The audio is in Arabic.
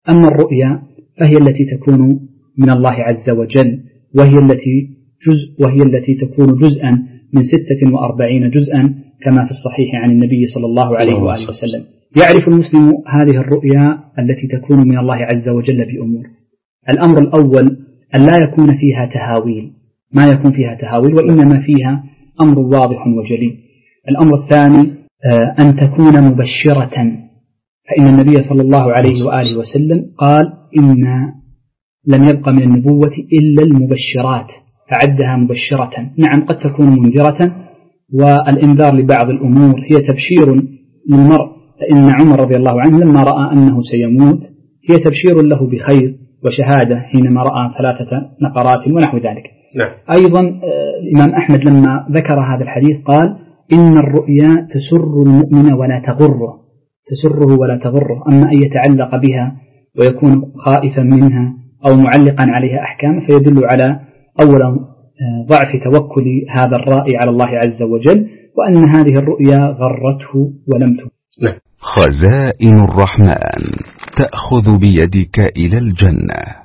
أما الرؤيا فهي التي تكون من الله عز وجل، وهي التي تكون جزءا من 46 جزءا كما في الصحيح عن النبي صلى الله عليه وآله وسلم. يعرف المسلم هذه الرؤيا التي تكون من الله عز وجل بأمور. الأمر الأول أن لا يكون فيها تهاويل، ما يكون فيها تهاويل، وإنما فيها أمر واضح وجلي. الأمر الثاني أن تكون مبشرة، فإن النبي صلى الله عليه وآله وسلم قال إن لم يبق من النبوة إلا المبشرات، فعدها مبشرة. نعم قد تكون منذرة، والإنذار لبعض الأمور هي تبشير للمرء، فإن عمر رضي الله عنه لما رأى أنه سيموت هي تبشير له بخير وشهادة حينما رأى 3 نقرات ونحو ذلك. أيضا الإمام أحمد لما ذكر هذا الحديث قال إن الرؤيا تسر المؤمن ولا تغره، تسره ولا تغره. أما أن يتعلق بها ويكون خائفا منها أو معلقا عليها أحكام فيدل على أولا ضعف توكل هذا الرائي على الله عز وجل، وأن هذه الرؤيا غرته ولم تغره. خزائن الرحمن تأخذ بيدك إلى الجنة.